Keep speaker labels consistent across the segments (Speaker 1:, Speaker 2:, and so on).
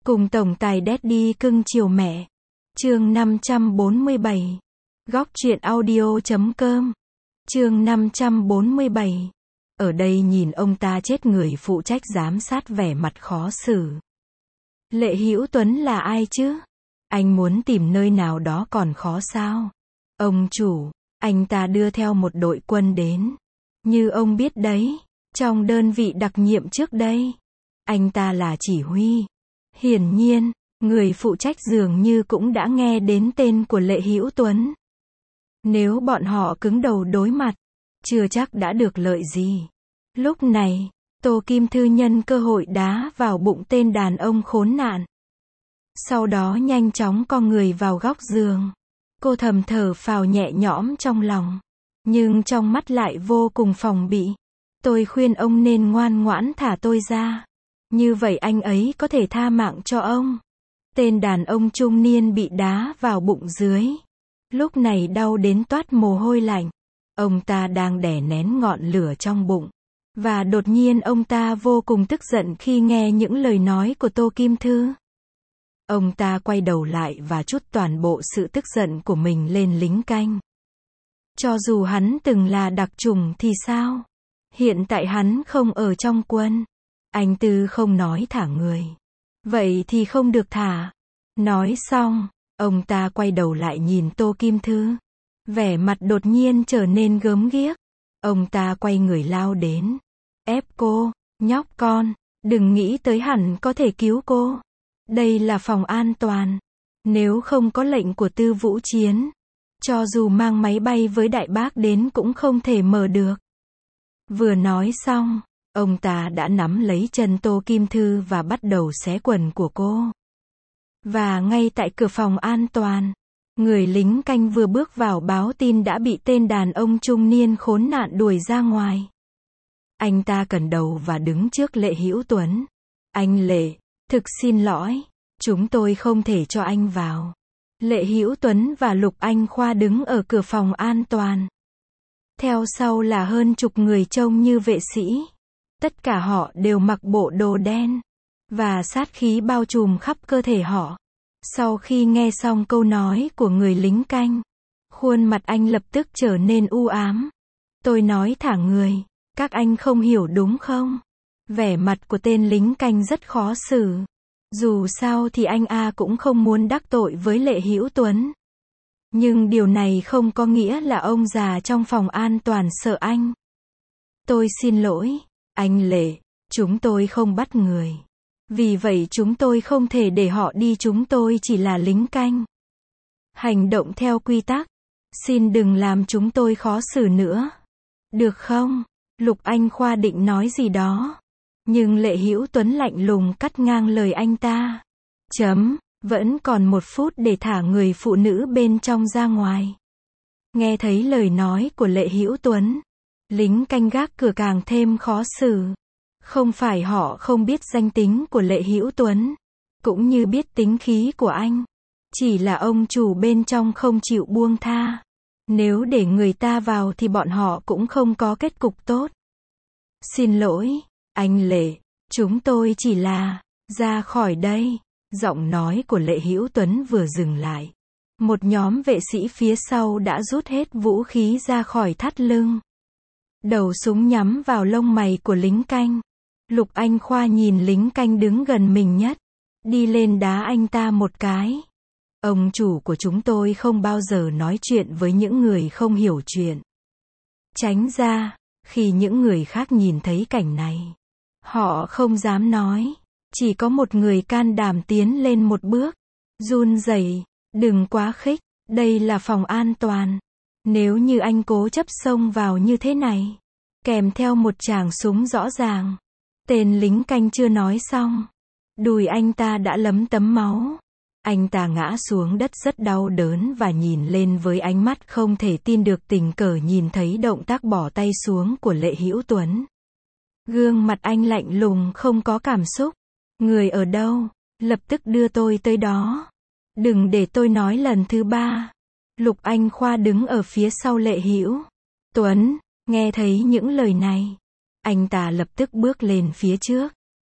Speaker 1: Cùng tổng tài Daddy cưng chiều mẹ. Chương 547. Góc truyện audio.com. Chương 547. Ở đây nhìn ông ta chết, người phụ trách giám sát vẻ mặt khó xử. Lệ Hữu Tuấn là ai chứ? Anh muốn tìm nơi nào đó còn khó sao? Ông chủ, anh ta đưa theo một đội quân đến. Như ông biết đấy, trong đơn vị đặc nhiệm trước đây, anh ta là chỉ huy. Hiển nhiên, người phụ trách dường như cũng đã nghe đến tên của Lệ Hữu Tuấn. Nếu bọn họ cứng đầu đối mặt, chưa chắc đã được lợi gì. Lúc này, Tô Kim Thư nhân cơ hội đá vào bụng tên đàn ông khốn nạn. Sau đó nhanh chóng co người vào góc giường. Cô thầm thở phào nhẹ nhõm trong lòng, nhưng trong mắt lại vô cùng phòng bị. Tôi khuyên ông nên ngoan ngoãn thả tôi ra. Như vậy anh ấy có thể tha mạng cho ông. Tên đàn ông trung niên bị đá vào bụng dưới. Lúc này đau đến toát mồ hôi lạnh. Ông ta đang đè nén ngọn lửa trong bụng. Và đột nhiên ông ta vô cùng tức giận khi nghe những lời nói của Tô Kim Thư. Ông ta quay đầu lại và trút toàn bộ sự tức giận của mình lên lính canh. Cho dù hắn từng là đặc chủng thì sao? Hiện tại hắn không ở trong quân. Anh Tư không nói thả người. Vậy thì không được thả. Nói xong, ông ta quay đầu lại nhìn Tô Kim Thư. Vẻ mặt đột nhiên trở nên gớm ghiếc. Ông ta quay người lao đến. Ép cô, nhóc con, đừng nghĩ tới hẳn có thể cứu cô. Đây là phòng an toàn. Nếu không có lệnh của Tư Vũ Chiến, cho dù mang máy bay với đại bác đến cũng không thể mở được. Vừa nói xong, ông ta đã nắm lấy chân Tô Kim Thư và bắt đầu xé quần của cô. Và ngay tại cửa phòng an toàn, người lính canh vừa bước vào báo tin đã bị tên đàn ông trung niên khốn nạn đuổi ra ngoài. Anh ta cẩn đầu và đứng trước Lệ Hữu Tuấn. Anh Lệ, thực xin lỗi, chúng tôi không thể cho anh vào. Lệ Hữu Tuấn và Lục Anh Khoa đứng ở cửa phòng an toàn. Theo sau là hơn chục người trông như vệ sĩ. Tất cả họ đều mặc bộ đồ đen. Và sát khí bao trùm khắp cơ thể họ. Sau khi nghe xong câu nói của người lính canh, khuôn mặt anh lập tức trở nên u ám. Tôi nói thả người, các anh không hiểu đúng không? Vẻ mặt của tên lính canh rất khó xử. Dù sao thì anh cũng không muốn đắc tội với Lệ Hữu Tuấn. Nhưng điều này không có nghĩa là ông già trong phòng an toàn sợ anh. Tôi xin lỗi, anh Lệ, chúng tôi không bắt người. Vì vậy chúng tôi không thể để họ đi, chúng tôi chỉ là lính canh. Hành động theo quy tắc. Xin đừng làm chúng tôi khó xử nữa. Được không? Lục Anh Khoa định nói gì đó. Nhưng Lệ Hữu Tuấn lạnh lùng cắt ngang lời anh ta. Vẫn còn 1 phút để thả người phụ nữ bên trong ra ngoài. Nghe thấy lời nói của Lệ Hữu Tuấn, lính canh gác cửa càng thêm khó xử. Không phải họ không biết danh tính của Lệ Hữu Tuấn, cũng như biết tính khí của anh. Chỉ là ông chủ bên trong không chịu buông tha. Nếu để người ta vào thì bọn họ cũng không có kết cục tốt. Xin lỗi, anh Lệ, chúng tôi chỉ là ra khỏi đây. Giọng nói của Lệ Hữu Tuấn vừa dừng lại, một nhóm vệ sĩ phía sau đã rút hết vũ khí ra khỏi thắt lưng. Đầu súng nhắm vào lông mày của lính canh. Lục Anh Khoa nhìn lính canh đứng gần mình nhất, đi lên đá anh ta một cái. Ông chủ của chúng tôi không bao giờ nói chuyện với những người không hiểu chuyện. Tránh ra. Khi những người khác nhìn thấy cảnh này, họ không dám nói. Chỉ có một người can đảm tiến lên một bước, run rẩy, đừng quá khích, đây là phòng an toàn. Nếu như anh cố chấp xông vào như thế này, kèm theo một tràng súng rõ ràng. Tên lính canh chưa nói xong, đùi anh ta đã lấm tấm máu. Anh ta ngã xuống đất rất đau đớn và nhìn lên với ánh mắt không thể tin được, tình cờ nhìn thấy động tác bỏ tay xuống của Lệ Hữu Tuấn. Gương mặt anh lạnh lùng không có cảm xúc. Người ở đâu? Lập tức đưa tôi tới đó. Đừng để tôi nói lần thứ 3. Lục Anh Khoa đứng ở phía sau Lệ Hữu Tuấn, nghe thấy những lời này. Anh ta lập tức bước lên phía trước.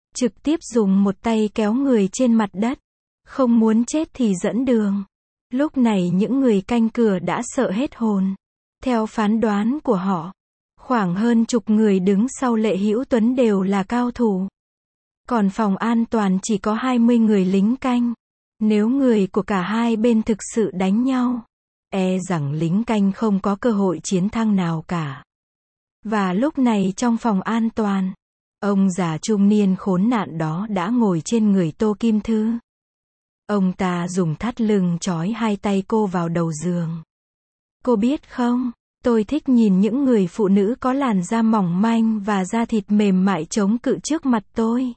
Speaker 1: trực tiếp dùng một tay kéo người trên mặt đất. Không muốn chết thì dẫn đường. Lúc này những người canh cửa đã sợ hết hồn. Theo phán đoán của họ, khoảng hơn chục người đứng sau Lệ Hữu Tuấn đều là cao thủ. Còn phòng an toàn chỉ có 20 người lính canh. Nếu người của cả hai bên thực sự đánh nhau, rằng lính canh không có cơ hội chiến thắng nào cả. Và lúc này trong phòng an toàn, ông già trung niên khốn nạn đó đã ngồi trên người Tô Kim Thư. Ông ta dùng thắt lưng trói hai tay cô vào đầu giường. Cô biết không, tôi thích nhìn những người phụ nữ có làn da mỏng manh và da thịt mềm mại chống cự trước mặt tôi.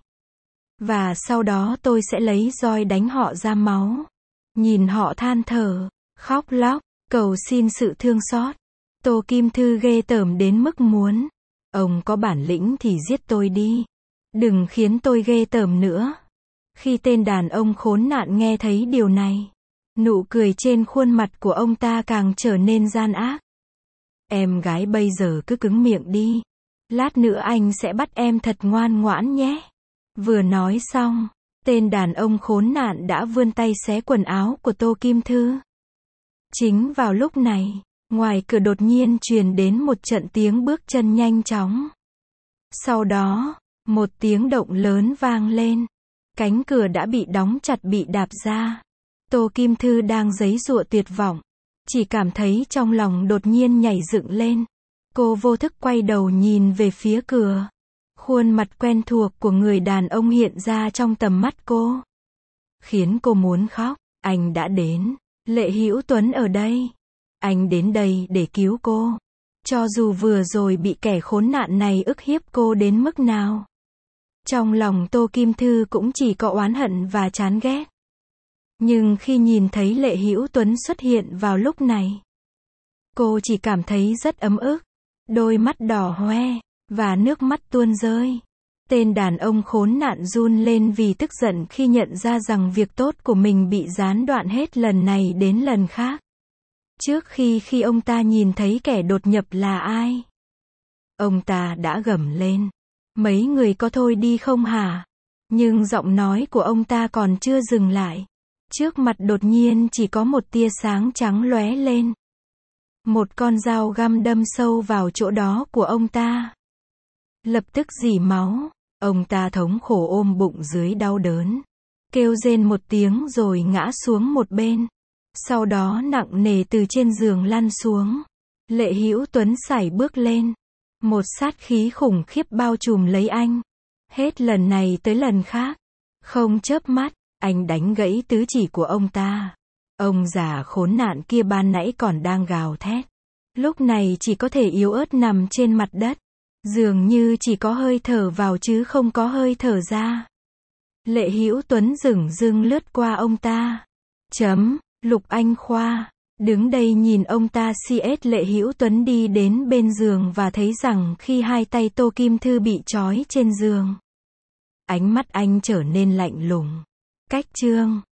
Speaker 1: Và sau đó tôi sẽ lấy roi đánh họ ra máu. Nhìn họ than thở, khóc lóc, cầu xin sự thương xót. Tô Kim Thư ghê tởm đến mức muốn. Ông có bản lĩnh thì giết tôi đi. Đừng khiến tôi ghê tởm nữa. Khi tên đàn ông khốn nạn nghe thấy điều này, nụ cười trên khuôn mặt của ông ta càng trở nên gian ác. Em gái bây giờ cứ cứng miệng đi. Lát nữa anh sẽ bắt em thật ngoan ngoãn nhé. Vừa nói xong, tên đàn ông khốn nạn đã vươn tay xé quần áo của Tô Kim Thư. Chính vào lúc này, ngoài cửa đột nhiên truyền đến một trận tiếng bước chân nhanh chóng. Sau đó, một tiếng động lớn vang lên. Cánh cửa đã bị đóng chặt bị đạp ra. Tô Kim Thư đang giãy giụa tuyệt vọng. Chỉ cảm thấy trong lòng đột nhiên nhảy dựng lên. Cô vô thức quay đầu nhìn về phía cửa. Khuôn mặt quen thuộc của người đàn ông hiện ra trong tầm mắt cô. Khiến cô muốn khóc. Anh đã đến. Lệ Hữu Tuấn ở đây. Anh đến đây để cứu cô. Cho dù vừa rồi bị kẻ khốn nạn này ức hiếp cô đến mức nào. Trong lòng Tô Kim Thư cũng chỉ có oán hận và chán ghét. Nhưng khi nhìn thấy Lệ Hữu Tuấn xuất hiện vào lúc này, cô chỉ cảm thấy rất ấm ức. Đôi mắt đỏ hoe, và nước mắt tuôn rơi. Tên đàn ông khốn nạn run lên vì tức giận khi nhận ra rằng việc tốt của mình bị gián đoạn hết lần này đến lần khác. Trước khi ông ta nhìn thấy kẻ đột nhập là ai, ông ta đã gầm lên. Mấy người có thôi đi không hả? Nhưng giọng nói của ông ta còn chưa dừng lại. Trước mặt đột nhiên chỉ có một tia sáng trắng lóe lên. Một con dao găm đâm sâu vào chỗ đó của ông ta. Lập tức rỉ máu. Ông ta thống khổ ôm bụng dưới đau đớn. Kêu rên một tiếng rồi ngã xuống một bên. Sau đó nặng nề từ trên giường lăn xuống. Lệ Hữu Tuấn sải bước lên. Một sát khí khủng khiếp bao trùm lấy anh. Hết lần này tới lần khác. Không chớp mắt, anh đánh gãy tứ chỉ của ông ta. Ông già khốn nạn kia ban nãy còn đang gào thét. Lúc này chỉ có thể yếu ớt nằm trên mặt đất. Dường như chỉ có hơi thở vào chứ không có hơi thở ra. Lệ Hữu Tuấn dửng dưng lướt qua ông ta. Lục Anh Khoa đứng đây nhìn ông ta Lệ Hữu Tuấn đi đến bên giường và thấy rằng khi hai tay Tô Kim Thư bị trói trên giường, ánh mắt anh trở nên lạnh lùng. Cách chương